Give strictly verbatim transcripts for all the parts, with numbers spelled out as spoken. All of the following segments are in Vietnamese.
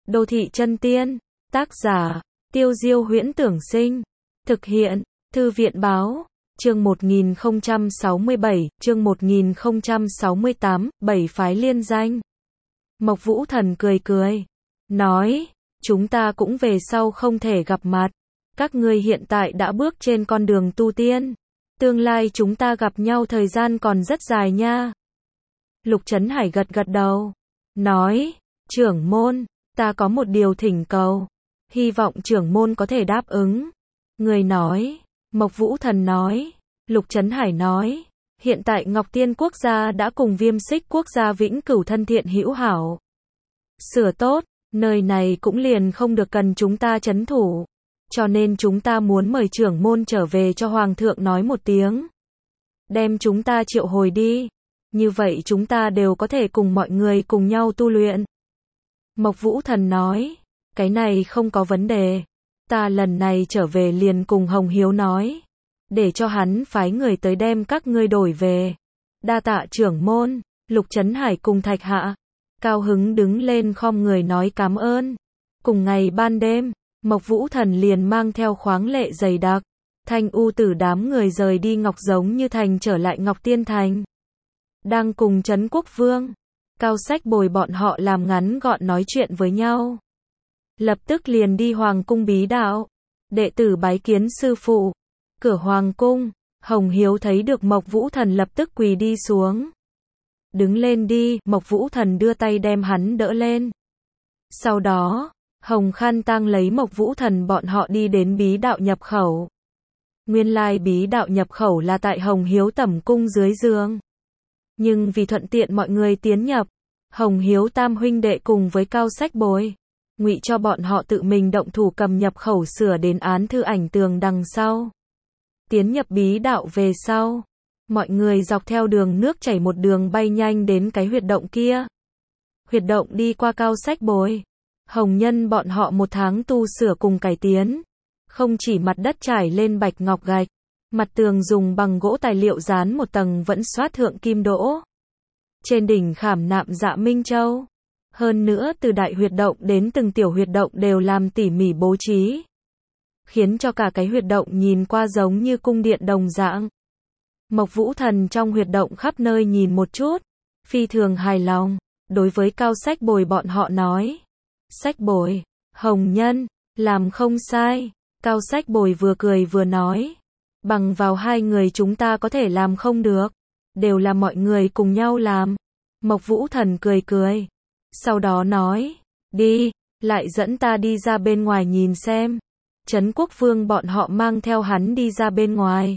Đô thị chân tiên. Tác giả, Tiêu Diêu Huyễn Tưởng Sinh. Thực hiện, Thư viện Báo. Chương một nghìn không trăm sáu mươi bảy, chương một nghìn không trăm sáu mươi tám, bảy phái liên danh. Mộc Vũ Thần cười cười, nói, chúng ta cũng về sau không thể gặp mặt. Các ngươi hiện tại đã bước trên con đường tu tiên. Tương lai chúng ta gặp nhau thời gian còn rất dài nha. Lục Trấn Hải gật gật đầu, nói, trưởng môn, ta có một điều thỉnh cầu. Hy vọng trưởng môn có thể đáp ứng. Người nói, Mộc Vũ Thần nói, Lục Trấn Hải nói, hiện tại Ngọc Tiên Quốc gia đã cùng Viêm Xích Quốc gia vĩnh cửu thân thiện hữu hảo. Sửa tốt, nơi này cũng liền không được cần chúng ta trấn thủ. Cho nên chúng ta muốn mời trưởng môn trở về cho Hoàng thượng nói một tiếng. Đem chúng ta triệu hồi đi. Như vậy chúng ta đều có thể cùng mọi người cùng nhau tu luyện. Mộc Vũ Thần nói, cái này không có vấn đề. Ta lần này trở về liền cùng Hồng Hiếu nói. Để cho hắn phái người tới đem các ngươi đổi về. Đa tạ trưởng môn. Lục Trấn Hải cùng Thạch Hạ. Cao hứng đứng lên khom người nói cảm ơn. Cùng ngày ban đêm, Mộc Vũ Thần liền mang theo khoáng lệ dày đặc. Thanh U Tử đám người rời đi Ngọc Giống Như Thành trở lại Ngọc Tiên Thành. Đang cùng Trấn Quốc Vương, Cao Sách Bồi bọn họ làm ngắn gọn nói chuyện với nhau. Lập tức liền đi Hoàng cung bí đạo. Đệ tử bái kiến sư phụ. Cửa Hoàng cung, Hồng Hiếu thấy được Mộc Vũ Thần lập tức quỳ đi xuống. Đứng lên đi, Mộc Vũ Thần đưa tay đem hắn đỡ lên. Sau đó, Hồng Khan Tăng lấy Mộc Vũ Thần bọn họ đi đến bí đạo nhập khẩu. Nguyên lai bí đạo nhập khẩu là tại Hồng Hiếu tẩm cung dưới giường. Nhưng vì thuận tiện mọi người tiến nhập, Hồng Hiếu tam huynh đệ cùng với Cao Sách Bồi, ngụy cho bọn họ tự mình động thủ cầm nhập khẩu sửa đến án thư ảnh tường đằng sau. Tiến nhập bí đạo về sau, mọi người dọc theo đường nước chảy một đường bay nhanh đến cái huyệt động kia. Huyệt động đi qua Cao Sách Bồi, Hồng Nhân bọn họ một tháng tu sửa cùng cải tiến. Không chỉ mặt đất trải lên bạch ngọc gạch, mặt tường dùng bằng gỗ tài liệu dán một tầng vẫn xoát thượng kim đỗ. Trên đỉnh khảm nạm dạ minh châu. Hơn nữa từ đại huyệt động đến từng tiểu huyệt động đều làm tỉ mỉ bố trí. Khiến cho cả cái huyệt động nhìn qua giống như cung điện đồng dạng. Mộc Vũ Thần trong huyệt động khắp nơi nhìn một chút. Phi thường hài lòng. Đối với Cao Sách Bồi bọn họ nói. Sách Bồi, Hồng Nhân, làm không sai. Cao Sách Bồi vừa cười vừa nói. Bằng vào hai người chúng ta có thể làm không được. Đều là mọi người cùng nhau làm. Mộc Vũ Thần cười cười. Sau đó nói. Đi, lại dẫn ta đi ra bên ngoài nhìn xem. Trấn Quốc Vương bọn họ mang theo hắn đi ra bên ngoài.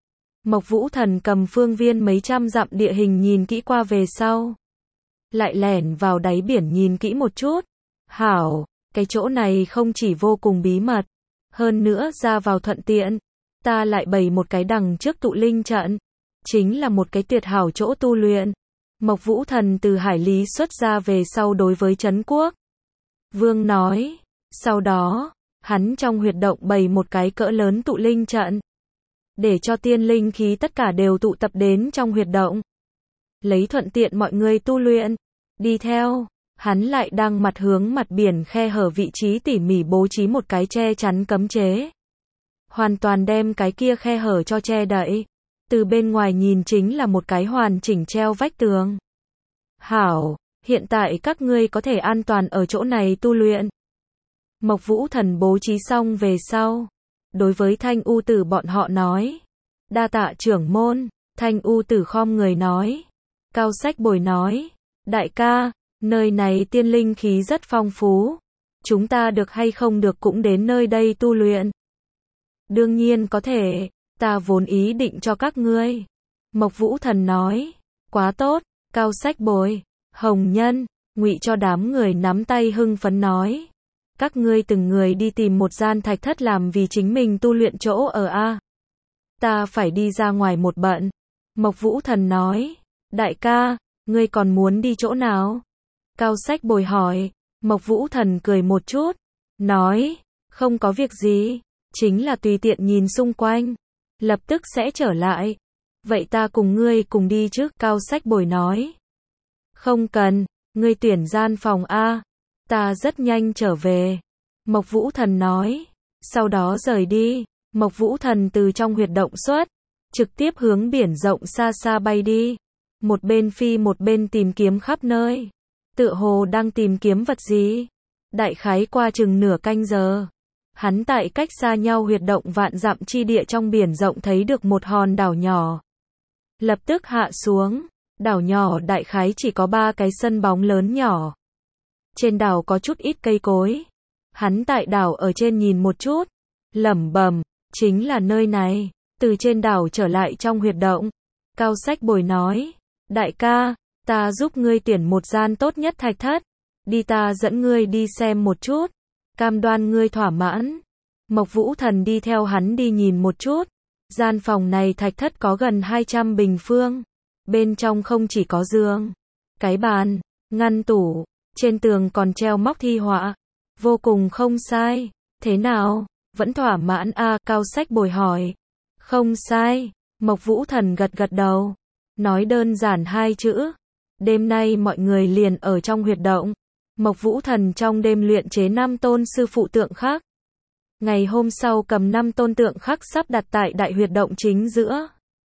Mộc Vũ Thần cầm phương viên mấy trăm dặm địa hình nhìn kỹ qua về sau. Lại lẻn vào đáy biển nhìn kỹ một chút. Hảo, cái chỗ này không chỉ vô cùng bí mật. Hơn nữa ra vào thuận tiện. Ta lại bày một cái đằng trước tụ linh trận. Chính là một cái tuyệt hảo chỗ tu luyện. Mộc Vũ Thần từ hải lý xuất ra về sau đối với Trấn Quốc Vương nói. Sau đó, hắn trong huyệt động bày một cái cỡ lớn tụ linh trận. Để cho tiên linh khí tất cả đều tụ tập đến trong huyệt động. Lấy thuận tiện mọi người tu luyện. Đi theo, hắn lại đang mặt hướng mặt biển khe hở vị trí tỉ mỉ bố trí một cái che chắn cấm chế. Hoàn toàn đem cái kia khe hở cho che đậy. Từ bên ngoài nhìn chính là một cái hoàn chỉnh treo vách tường. Hảo, hiện tại các ngươi có thể an toàn ở chỗ này tu luyện. Mộc Vũ Thần bố trí xong về sau. Đối với Thanh U Tử bọn họ nói. Đa tạ trưởng môn. Thanh U Tử khom người nói. Cao Sách Bồi nói. Đại ca, nơi này tiên linh khí rất phong phú. Chúng ta được hay không được cũng đến nơi đây tu luyện. Đương nhiên có thể. Ta vốn ý định cho các ngươi. Mộc Vũ Thần nói. Quá tốt. Cao Sách Bồi, Hồng Nhân, ngụy cho đám người nắm tay hưng phấn nói. Các ngươi từng người đi tìm một gian thạch thất làm vì chính mình tu luyện chỗ ở a. Ta phải đi ra ngoài một bận. Mộc Vũ Thần nói. Đại ca, ngươi còn muốn đi chỗ nào? Cao Sách Bồi hỏi. Mộc Vũ Thần cười một chút. Nói. Không có việc gì. Chính là tùy tiện nhìn xung quanh. Lập tức sẽ trở lại. Vậy ta cùng ngươi cùng đi chứ? Cao Sách Bồi nói. Không cần, ngươi tuyển gian phòng A. Ta rất nhanh trở về. Mộc Vũ Thần nói. Sau đó rời đi. Mộc Vũ Thần từ trong huyệt động xuất, trực tiếp hướng biển rộng xa xa bay đi. Một bên phi một bên tìm kiếm khắp nơi. Tựa hồ đang tìm kiếm vật gì. Đại khái qua chừng nửa canh giờ. Hắn tại cách xa nhau huyệt động vạn dặm chi địa trong biển rộng thấy được một hòn đảo nhỏ. Lập tức hạ xuống. Đảo nhỏ đại khái chỉ có ba cái sân bóng lớn nhỏ. Trên đảo có chút ít cây cối. Hắn tại đảo ở trên nhìn một chút. Lẩm bẩm, chính là nơi này. Từ trên đảo trở lại trong huyệt động. Cao Sách Bồi nói. Đại ca, ta giúp ngươi tuyển một gian tốt nhất thạch thất. Đi ta dẫn ngươi đi xem một chút. Cam đoan ngươi thỏa mãn. Mộc Vũ Thần đi theo hắn đi nhìn một chút. Gian phòng này thạch thất có gần hai trăm bình phương. Bên trong không chỉ có giường, cái bàn, ngăn tủ, trên tường còn treo móc thi họa. Vô cùng không sai. Thế nào? Vẫn thỏa mãn a? Cao Sách Bồi hỏi. Không sai. Mộc Vũ Thần gật gật đầu. Nói đơn giản hai chữ. Đêm nay mọi người liền ở trong huyệt động. Mộc Vũ Thần trong đêm luyện chế năm tôn sư phụ tượng khắc. Ngày hôm sau cầm năm tôn tượng khắc sắp đặt tại đại huyệt động chính giữa.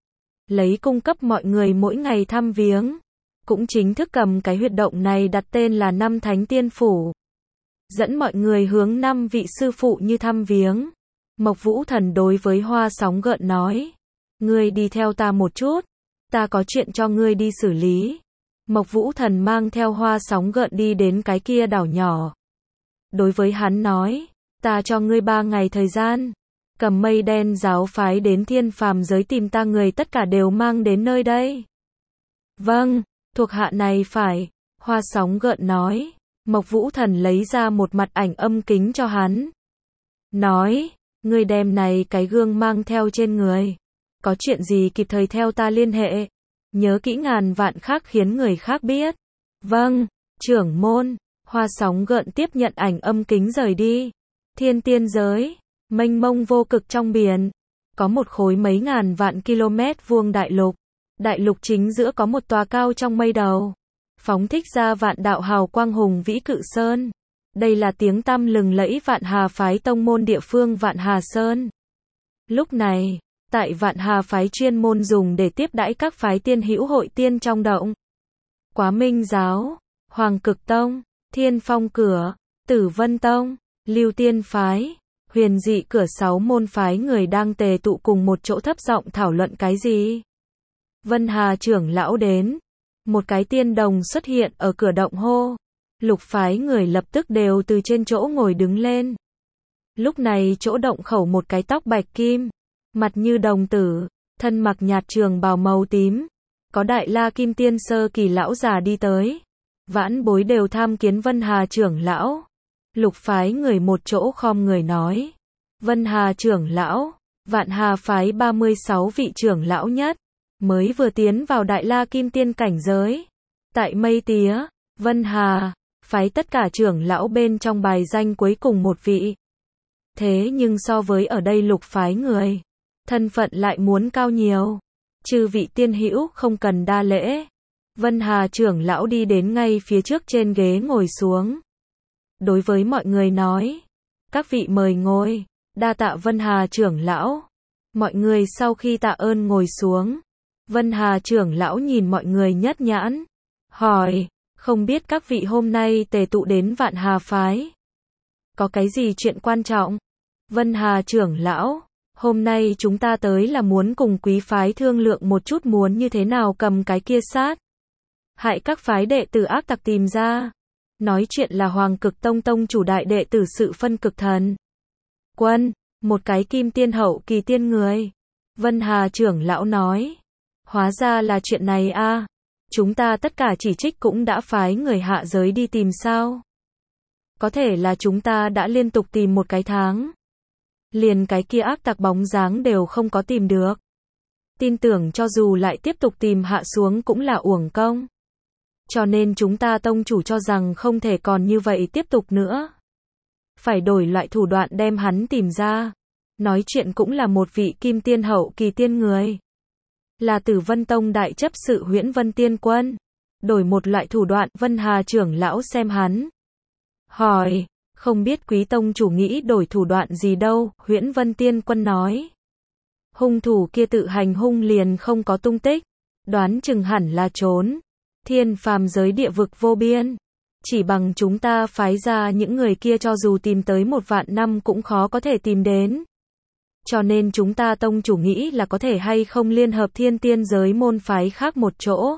Lấy cung cấp mọi người mỗi ngày thăm viếng. Cũng chính thức cầm cái huyệt động này đặt tên là Năm Thánh Tiên Phủ. Dẫn mọi người hướng năm vị sư phụ như thăm viếng. Mộc Vũ Thần đối với Hoa Sóng Gợn nói. Ngươi đi theo ta một chút. Ta có chuyện cho ngươi đi xử lý. Mộc Vũ Thần mang theo Hoa Sóng Gợn đi đến cái kia đảo nhỏ. Đối với hắn nói. Ta cho ngươi ba ngày thời gian. Cầm Mây Đen giáo phái đến thiên phàm giới tìm ta người tất cả đều mang đến nơi đây. Vâng, thuộc hạ này phải. Hoa Sóng Gợn nói. Mộc Vũ Thần lấy ra một mặt ảnh âm kính cho hắn. Nói, ngươi đem này cái gương mang theo trên người. Có chuyện gì kịp thời theo ta liên hệ. Nhớ kỹ ngàn vạn khác khiến người khác biết. Vâng, trưởng môn. Hoa Sóng Gợn tiếp nhận ảnh âm kính rời đi. Thiên tiên giới, mênh mông vô cực trong biển. Có một khối mấy ngàn vạn km vuông đại lục. Đại lục chính giữa có một tòa cao trong mây đầu. Phóng thích ra vạn đạo hào quang hùng vĩ cự sơn. Đây là tiếng tăm lừng lẫy Vạn Hà phái tông môn địa phương Vạn Hà Sơn. Lúc này, tại Vạn Hà phái chuyên môn dùng để tiếp đãi các phái tiên hữu hội tiên trong động. Quá Minh giáo, Hoàng Cực Tông, Thiên Phong cửa, Tử Vân Tông, Lưu Tiên phái, Huyền Dị cửa sáu môn phái người đang tề tụ cùng một chỗ thấp giọng thảo luận cái gì. Vân Hà trưởng lão đến. Một cái tiên đồng xuất hiện ở cửa động hô. Lục phái người lập tức đều từ trên chỗ ngồi đứng lên. Lúc này chỗ động khẩu một cái tóc bạch kim, mặt như đồng tử, thân mặc nhạt trường bào màu tím. Có đại la kim tiên sơ kỳ lão già đi tới. Vãn bối đều tham kiến Vân Hà trưởng lão. Lục phái người một chỗ khom người nói. Vân Hà trưởng lão, Vạn Hà phái ba mươi sáu vị trưởng lão nhất. Mới vừa tiến vào đại la kim tiên cảnh giới. Tại Mây Tía, Vân Hà, phái tất cả trưởng lão bên trong bài danh cuối cùng một vị. Thế nhưng so với ở đây lục phái người, thân phận lại muốn cao nhiều. Chư vị tiên hữu không cần đa lễ. Vân Hà trưởng lão đi đến ngay phía trước trên ghế ngồi xuống. Đối với mọi người nói. Các vị mời ngồi. Đa tạ Vân Hà trưởng lão. Mọi người sau khi tạ ơn ngồi xuống. Vân Hà trưởng lão nhìn mọi người nhất nhãn. Hỏi, không biết các vị hôm nay tề tụ đến Vạn Hà phái. Có cái gì chuyện quan trọng? Vân Hà trưởng lão, hôm nay chúng ta tới là muốn cùng quý phái thương lượng một chút muốn như thế nào cầm cái kia sát. Hại các phái đệ tử ác tặc tìm ra. Nói chuyện là Hoàng Cực Tông tông chủ đại đệ tử Sự Phân Cực Thần Quân, một cái kim tiên hậu kỳ tiên người. Vân Hà trưởng lão nói. Hóa ra là chuyện này a. À. Chúng ta tất cả chỉ trích cũng đã phái người hạ giới đi tìm sao. Có thể là chúng ta đã liên tục tìm một cái tháng. Liền cái kia ác tặc bóng dáng đều không có tìm được. Tin tưởng cho dù lại tiếp tục tìm hạ xuống cũng là uổng công. Cho nên chúng ta tông chủ cho rằng không thể còn như vậy tiếp tục nữa. Phải đổi loại thủ đoạn đem hắn tìm ra. Nói chuyện cũng là một vị kim tiên hậu kỳ tiên người. Là Tử Vân Tông đại chấp sự Huyễn Vân Tiên Quân. Đổi một loại thủ đoạn. Vân Hà trưởng lão xem hắn. hỏi, không biết quý tông chủ nghĩ đổi thủ đoạn gì đâu, Huyễn Vân Tiên Quân nói. Hung thủ kia tự hành hung liền không có tung tích, đoán chừng hẳn là trốn. Thiên phàm giới địa vực vô biên, chỉ bằng chúng ta phái ra những người kia cho dù tìm tới một vạn năm cũng khó có thể tìm đến. Cho nên chúng ta tông chủ nghĩ là có thể hay không liên hợp thiên tiên giới môn phái khác một chỗ.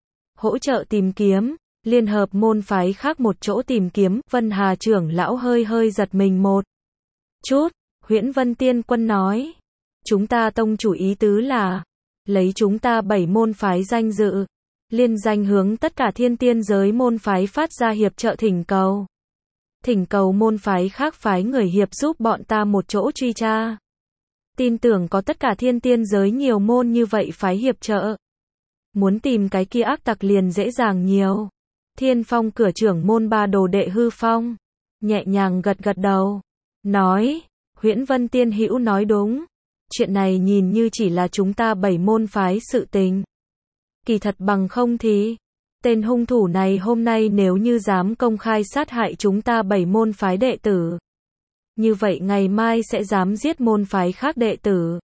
Hỗ trợ tìm kiếm, liên hợp môn phái khác một chỗ tìm kiếm, Vân Hà trưởng lão hơi hơi giật mình một chút, Huyễn Vân Tiên Quân nói. Chúng ta tông chủ ý tứ là, lấy chúng ta bảy môn phái danh dự, liên danh hướng tất cả thiên tiên giới môn phái phát ra hiệp trợ thỉnh cầu. Thỉnh cầu môn phái khác phái người hiệp giúp bọn ta một chỗ truy tra. Tin tưởng có tất cả thiên tiên giới nhiều môn như vậy phái hiệp trợ. Muốn tìm cái kia ác tặc liền dễ dàng nhiều. Thiên Phong cửa trưởng môn ba đồ đệ Hư Phong, nhẹ nhàng gật gật đầu, nói, Huyễn Vân Tiên Hữu nói đúng. Chuyện này nhìn như chỉ là chúng ta bảy môn phái sự tình. Kỳ thật bằng không thì, tên hung thủ này hôm nay nếu như dám công khai sát hại chúng ta bảy môn phái đệ tử, như vậy ngày mai sẽ dám giết môn phái khác đệ tử.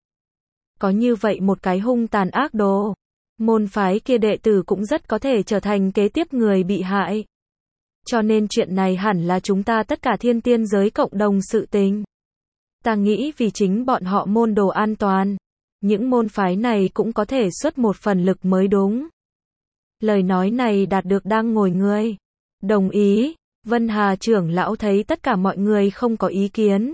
Có như vậy một cái hung tàn ác đồ, môn phái kia đệ tử cũng rất có thể trở thành kế tiếp người bị hại. Cho nên chuyện này hẳn là chúng ta tất cả thiên tiên giới cộng đồng sự tình. Ta nghĩ vì chính bọn họ môn đồ an toàn, những môn phái này cũng có thể xuất một phần lực mới đúng. Lời nói này đạt được đang ngồi người. Đồng ý, Vân Hà trưởng lão thấy tất cả mọi người không có ý kiến.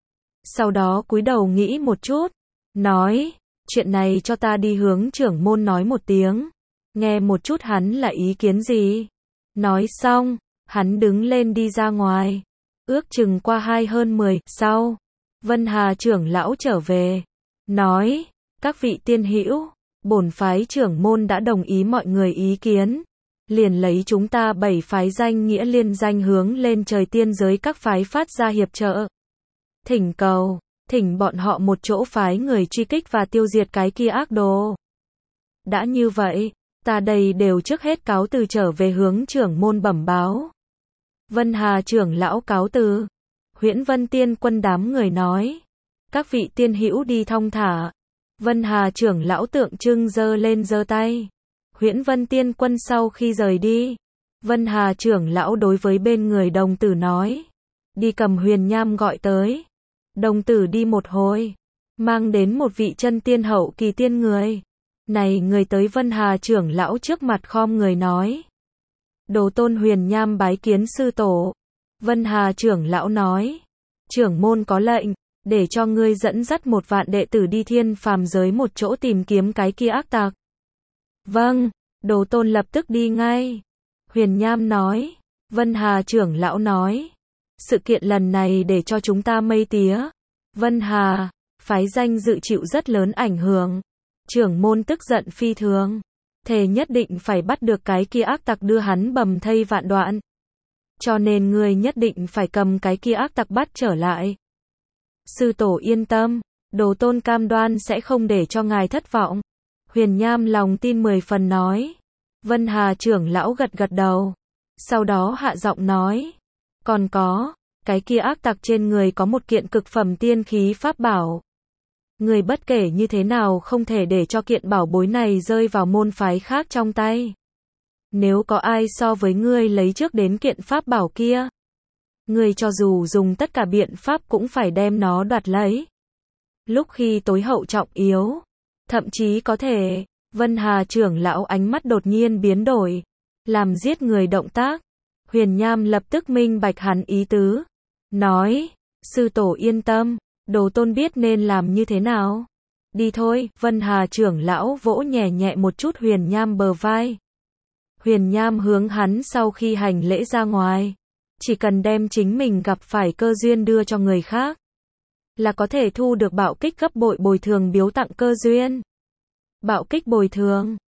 Sau đó cúi đầu nghĩ một chút, nói, chuyện này cho ta đi hướng trưởng môn nói một tiếng, nghe một chút hắn là ý kiến gì. Nói xong, hắn đứng lên đi ra ngoài, ước chừng qua hai hơn mười, sau, Vân Hà trưởng lão trở về, nói, các vị tiên hữu, bổn phái trưởng môn đã đồng ý mọi người ý kiến, liền lấy chúng ta bảy phái danh nghĩa liên danh hướng lên trời tiên giới các phái phát ra hiệp trợ. Thỉnh cầu, thỉnh bọn họ một chỗ phái người truy kích và tiêu diệt cái kia ác đồ. Đã như vậy, ta đây đều trước hết cáo từ trở về hướng trưởng môn bẩm báo. Vân Hà trưởng lão cáo từ. Huyễn Vân Tiên Quân đám người nói, các vị tiên hữu đi thong thả. Vân Hà trưởng lão tượng trưng giơ lên giơ tay. Huyễn Vân Tiên Quân sau khi rời đi, Vân Hà trưởng lão đối với bên người đồng tử nói, đi cầm Huyền Nham gọi tới. Đồng tử đi một hồi, mang đến một vị chân tiên hậu kỳ tiên người. Này người tới Vân Hà trưởng lão trước mặt khom người nói, đồ tôn Huyền Nham bái kiến sư tổ. Vân Hà trưởng lão nói, trưởng môn có lệnh, để cho ngươi dẫn dắt một vạn đệ tử đi thiên phàm giới một chỗ tìm kiếm cái kia ác tặc. Vâng, đồ tôn lập tức đi ngay. Huyền Nham nói, Vân Hà trưởng lão nói, sự kiện lần này để cho chúng ta mây tía. Vân Hà, phái danh dự chịu rất lớn ảnh hưởng. Trưởng môn tức giận phi thường, thề nhất định phải bắt được cái kia ác tặc đưa hắn bầm thây vạn đoạn. Cho nên ngươi nhất định phải cầm cái kia ác tặc bắt trở lại. Sư tổ yên tâm, đồ tôn cam đoan sẽ không để cho ngài thất vọng. Huyền Nham lòng tin mười phần nói. Vân Hà trưởng lão gật gật đầu. Sau đó hạ giọng nói. Còn có, cái kia ác tặc trên người có một kiện cực phẩm tiên khí pháp bảo. Người bất kể như thế nào không thể để cho kiện bảo bối này rơi vào môn phái khác trong tay. Nếu có ai so với ngươi lấy trước đến kiện pháp bảo kia, ngươi cho dù dùng tất cả biện pháp cũng phải đem nó đoạt lấy. Lúc khi tối hậu trọng yếu, thậm chí có thể, Vân Hà trưởng lão ánh mắt đột nhiên biến đổi, làm giết người động tác. Huyền Nham lập tức minh bạch hắn ý tứ, nói, sư tổ yên tâm, đồ tôn biết nên làm như thế nào. Đi thôi, Vân Hà trưởng lão vỗ nhẹ nhẹ một chút Huyền Nham bờ vai. Huyền Nham hướng hắn sau khi hành lễ ra ngoài, chỉ cần đem chính mình gặp phải cơ duyên đưa cho người khác, là có thể thu được bạo kích gấp bội bồi thường biếu tặng cơ duyên. Bạo kích bồi thường,